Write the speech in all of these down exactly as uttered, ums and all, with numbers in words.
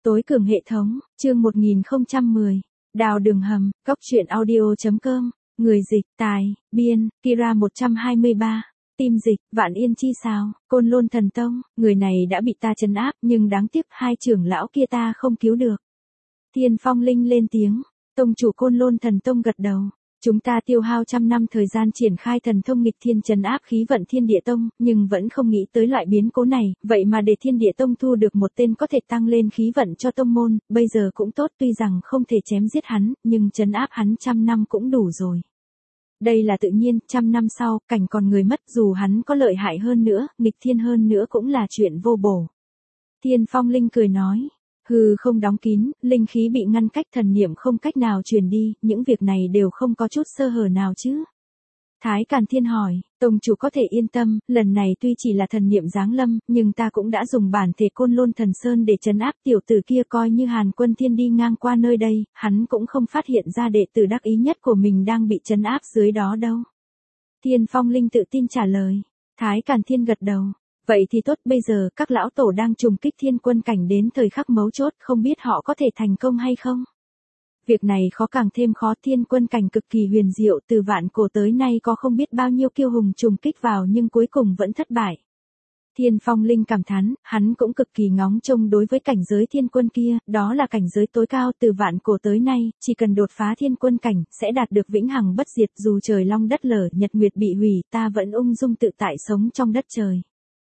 Tối cường hệ thống, chương một nghìn không trăm mười. Đào đường hầm, cốc truyện audio.com. Người dịch, tài, biên, Kira một trăm hai mươi ba. Tim dịch, Vạn Yên Chi sao, Côn Lôn Thần Tông, người này đã bị ta trấn áp, nhưng đáng tiếc hai trưởng lão kia ta không cứu được. Thiên Phong Linh lên tiếng, tông chủ Côn Lôn Thần Tông gật đầu. Chúng ta tiêu hao trăm năm thời gian triển khai thần thông nghịch thiên trấn áp khí vận Thiên Địa Tông, nhưng vẫn không nghĩ tới loại biến cố này, vậy mà để Thiên Địa Tông thu được một tên có thể tăng lên khí vận cho tông môn, bây giờ cũng tốt, tuy rằng không thể chém giết hắn, nhưng trấn áp hắn trăm năm cũng đủ rồi. Đây là tự nhiên, trăm năm sau, cảnh còn người mất, dù hắn có lợi hại hơn nữa, nghịch thiên hơn nữa cũng là chuyện vô bổ. Thiên Phong Linh cười nói. Hư không đóng kín, linh khí bị ngăn cách, thần niệm không cách nào truyền đi, những việc này đều không có chút sơ hở nào chứ. Thái Càn Thiên hỏi, tông chủ có thể yên tâm, lần này tuy chỉ là thần niệm giáng lâm, nhưng ta cũng đã dùng bản thể Côn Lôn Thần Sơn để trấn áp tiểu tử kia, coi như Hàn Quân Thiên đi ngang qua nơi đây, hắn cũng không phát hiện ra đệ tử đắc ý nhất của mình đang bị trấn áp dưới đó đâu. Thiên Phong Linh tự tin trả lời. Thái Càn Thiên gật đầu. Vậy thì tốt, bây giờ các lão tổ đang trùng kích thiên quân cảnh đến thời khắc mấu chốt, không biết họ có thể thành công hay không? Việc này khó càng thêm khó, thiên quân cảnh cực kỳ huyền diệu, từ vạn cổ tới nay có không biết bao nhiêu kiêu hùng trùng kích vào nhưng cuối cùng vẫn thất bại. Thiên Phong Linh cảm thán, hắn cũng cực kỳ ngóng trông đối với cảnh giới thiên quân kia, đó là cảnh giới tối cao từ vạn cổ tới nay, chỉ cần đột phá thiên quân cảnh, sẽ đạt được vĩnh hằng bất diệt, dù trời long đất lở, nhật nguyệt bị hủy, ta vẫn ung dung tự tại sống trong đất trời.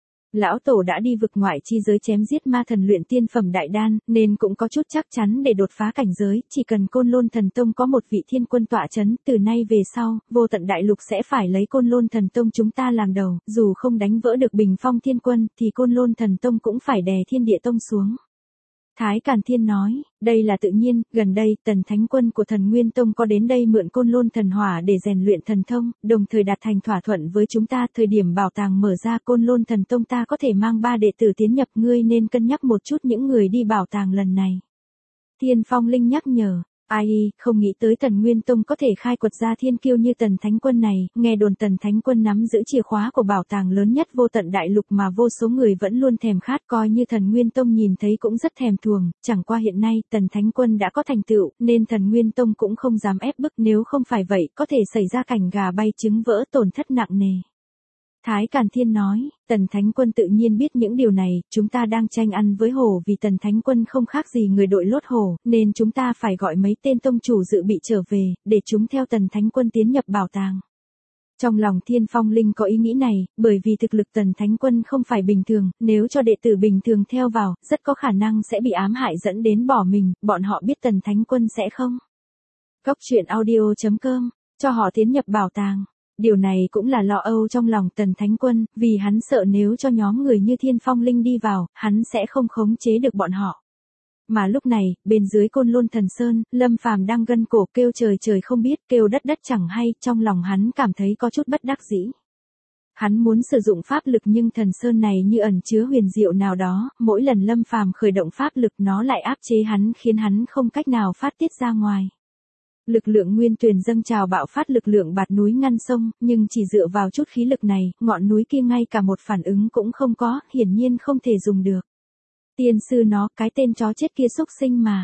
Lão tổ đã đi vực ngoại chi giới chém giết ma thần luyện tiên phẩm đại đan, nên cũng có chút chắc chắn để đột phá cảnh giới, chỉ cần Côn Lôn Thần Tông có một vị thiên quân tọa chấn, từ nay về sau, vô tận đại lục sẽ phải lấy Côn Lôn Thần Tông chúng ta làm đầu, dù không đánh vỡ được bình phong thiên quân, thì Côn Lôn Thần Tông cũng phải đè Thiên Địa Tông xuống. Thái Càn Thiên nói, đây là tự nhiên, gần đây, Tần Thánh Quân của Thần Nguyên Tông có đến đây mượn Côn Lôn Thần Hỏa để rèn luyện thần thông, đồng thời đạt thành thỏa thuận với chúng ta, thời điểm bảo tàng mở ra Côn Lôn Thần Tông ta có thể mang ba đệ tử tiến nhập, ngươi nên cân nhắc một chút những người đi bảo tàng lần này. Thiên Phong Linh nhắc nhở. Ai, không nghĩ tới Tần Nguyên Tông có thể khai quật ra thiên kiêu như Tần Thánh Quân này, nghe đồn Tần Thánh Quân nắm giữ chìa khóa của bảo tàng lớn nhất vô tận đại lục mà vô số người vẫn luôn thèm khát, coi như Thần Nguyên Tông nhìn thấy cũng rất thèm thuồng, chẳng qua hiện nay Tần Thánh Quân đã có thành tựu, nên Thần Nguyên Tông cũng không dám ép bức, nếu không phải vậy, có thể xảy ra cảnh gà bay trứng vỡ, tổn thất nặng nề. Thái Càn Thiên nói, Tần Thánh Quân tự nhiên biết những điều này, chúng ta đang tranh ăn với hổ vì Tần Thánh Quân không khác gì người đội lốt hổ, nên chúng ta phải gọi mấy tên tông chủ dự bị trở về, để chúng theo Tần Thánh Quân tiến nhập bảo tàng. Trong lòng Thiên Phong Linh có ý nghĩ này, bởi vì thực lực Tần Thánh Quân không phải bình thường, nếu cho đệ tử bình thường theo vào, rất có khả năng sẽ bị ám hại dẫn đến bỏ mình, bọn họ biết Tần Thánh Quân sẽ không. Cốc truyện audio.com, cho họ tiến nhập bảo tàng. Điều này cũng là lo âu trong lòng Tần Thánh Quân, vì hắn sợ nếu cho nhóm người như Thiên Phong Linh đi vào, hắn sẽ không khống chế được bọn họ. Mà lúc này, bên dưới Côn Lôn Thần Sơn, Lâm Phàm đang gân cổ kêu trời trời không biết, kêu đất đất chẳng hay, trong lòng hắn cảm thấy có chút bất đắc dĩ. Hắn muốn sử dụng pháp lực nhưng thần sơn này như ẩn chứa huyền diệu nào đó, mỗi lần Lâm Phàm khởi động pháp lực nó lại áp chế hắn khiến hắn không cách nào phát tiết ra ngoài. Lực lượng nguyên tuyền dâng trào bạo phát lực lượng bạt núi ngăn sông, nhưng chỉ dựa vào chút khí lực này, ngọn núi kia ngay cả một phản ứng cũng không có, hiển nhiên không thể dùng được. Tiên sư nó, cái tên chó chết kia xúc sinh mà.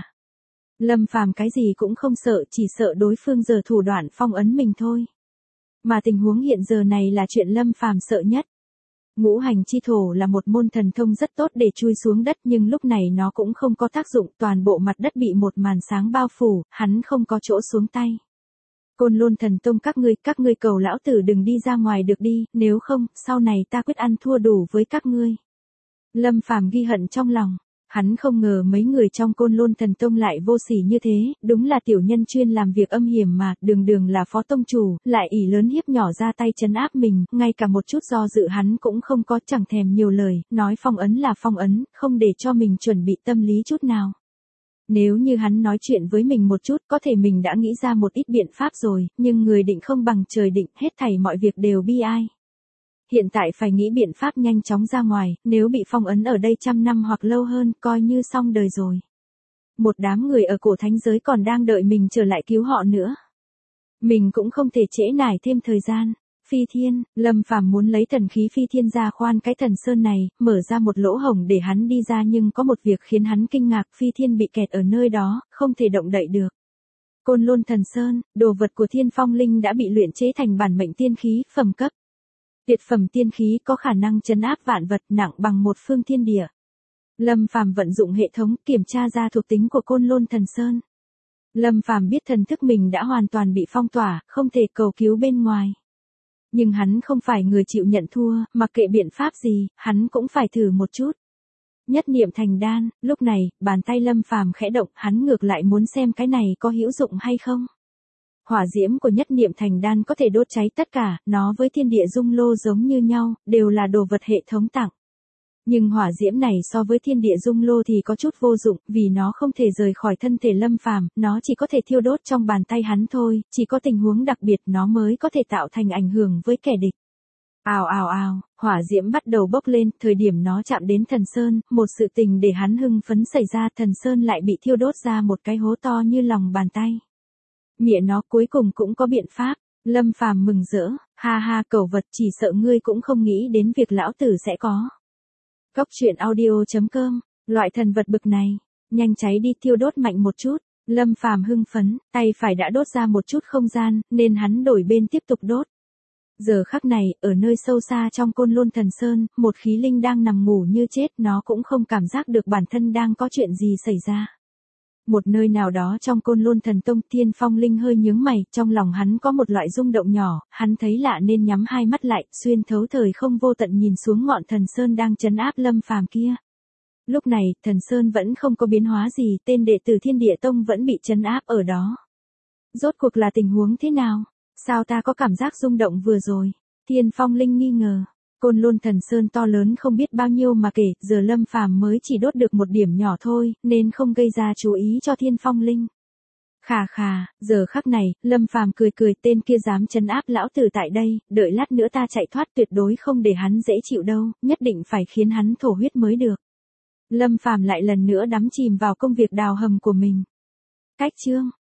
Lâm Phàm cái gì cũng không sợ, chỉ sợ đối phương giờ thủ đoạn phong ấn mình thôi. Mà tình huống hiện giờ này là chuyện Lâm Phàm sợ nhất. Ngũ hành chi thổ là một môn thần thông rất tốt để chui xuống đất, nhưng lúc này nó cũng không có tác dụng, toàn bộ mặt đất bị một màn sáng bao phủ, hắn không có chỗ xuống tay. Côn Lôn Thần Tông các ngươi, các ngươi cầu lão tử đừng đi ra ngoài được đi, nếu không, sau này ta quyết ăn thua đủ với các ngươi. Lâm Phàm ghi hận trong lòng. Hắn không ngờ mấy người trong Côn Lôn Thần Tông lại vô sỉ như thế, đúng là tiểu nhân chuyên làm việc âm hiểm mà, đường đường là phó tông chủ, lại ỷ lớn hiếp nhỏ ra tay trấn áp mình, ngay cả một chút do dự hắn cũng không có, chẳng thèm nhiều lời, nói phong ấn là phong ấn, không để cho mình chuẩn bị tâm lý chút nào. Nếu như hắn nói chuyện với mình một chút, có thể mình đã nghĩ ra một ít biện pháp rồi, nhưng người định không bằng trời định, hết thảy mọi việc đều bi ai. Hiện tại phải nghĩ biện pháp nhanh chóng ra ngoài, nếu bị phong ấn ở đây trăm năm hoặc lâu hơn, coi như xong đời rồi. Một đám người ở cổ thánh giới còn đang đợi mình trở lại cứu họ nữa. Mình cũng không thể trễ nải thêm thời gian. Phi thiên, Lâm Phàm muốn lấy thần khí phi thiên ra khoan cái thần sơn này, mở ra một lỗ hổng để hắn đi ra, nhưng có một việc khiến hắn kinh ngạc, phi thiên bị kẹt ở nơi đó, không thể động đậy được. Côn Lôn Thần Sơn, đồ vật của Thiên Phong Linh đã bị luyện chế thành bản mệnh tiên khí, phẩm cấp. Tuyệt phẩm tiên khí có khả năng trấn áp vạn vật, nặng bằng một phương thiên địa. Lâm Phàm vận dụng hệ thống kiểm tra ra thuộc tính của Côn Lôn Thần Sơn. Lâm Phàm biết thần thức mình đã hoàn toàn bị phong tỏa, không thể cầu cứu bên ngoài. Nhưng hắn không phải người chịu nhận thua, mặc kệ biện pháp gì, hắn cũng phải thử một chút. Nhất niệm thành đan, lúc này, bàn tay Lâm Phàm khẽ động, hắn ngược lại muốn xem cái này có hữu dụng hay không. Hỏa diễm của nhất niệm thành đan có thể đốt cháy tất cả, nó với thiên địa dung lô giống như nhau, đều là đồ vật hệ thống tặng. Nhưng hỏa diễm này so với thiên địa dung lô thì có chút vô dụng, vì nó không thể rời khỏi thân thể Lâm Phàm, nó chỉ có thể thiêu đốt trong bàn tay hắn thôi, chỉ có tình huống đặc biệt nó mới có thể tạo thành ảnh hưởng với kẻ địch. Ào ào ào, hỏa diễm bắt đầu bốc lên, thời điểm nó chạm đến thần sơn, một sự tình để hắn hưng phấn xảy ra, thần sơn lại bị thiêu đốt ra một cái hố to như lòng bàn tay. Mẹ nó cuối cùng cũng có biện pháp, Lâm Phàm mừng rỡ, ha ha cẩu vật, chỉ sợ ngươi cũng không nghĩ đến việc lão tử sẽ có. Góc truyện audio chấm com, loại thần vật bực này, nhanh cháy đi thiêu đốt mạnh một chút, Lâm Phàm hưng phấn, tay phải đã đốt ra một chút không gian, nên hắn đổi bên tiếp tục đốt. Giờ khắc này, ở nơi sâu xa trong Côn Lôn Thần Sơn, một khí linh đang nằm ngủ như chết, nó cũng không cảm giác được bản thân đang có chuyện gì xảy ra. Một nơi nào đó trong Côn Lôn Thần Tông, Thiên Phong Linh hơi nhướng mày, trong lòng hắn có một loại rung động nhỏ, hắn thấy lạ nên nhắm hai mắt lại, xuyên thấu thời không vô tận nhìn xuống ngọn thần sơn đang trấn áp Lâm Phàm kia. Lúc này, thần sơn vẫn không có biến hóa gì, tên đệ tử Thiên Địa Tông vẫn bị trấn áp ở đó. Rốt cuộc là tình huống thế nào? Sao ta có cảm giác rung động vừa rồi? Thiên Phong Linh nghi ngờ. Côn Lôn Thần Sơn to lớn không biết bao nhiêu mà kể, giờ Lâm Phàm mới chỉ đốt được một điểm nhỏ thôi, nên không gây ra chú ý cho Thiên Phong Linh. Khà khà, giờ khắc này, Lâm Phàm cười cười, tên kia dám trấn áp lão tử tại đây, đợi lát nữa ta chạy thoát tuyệt đối không để hắn dễ chịu đâu, nhất định phải khiến hắn thổ huyết mới được. Lâm Phàm lại lần nữa đắm chìm vào công việc đào hầm của mình. Cách chương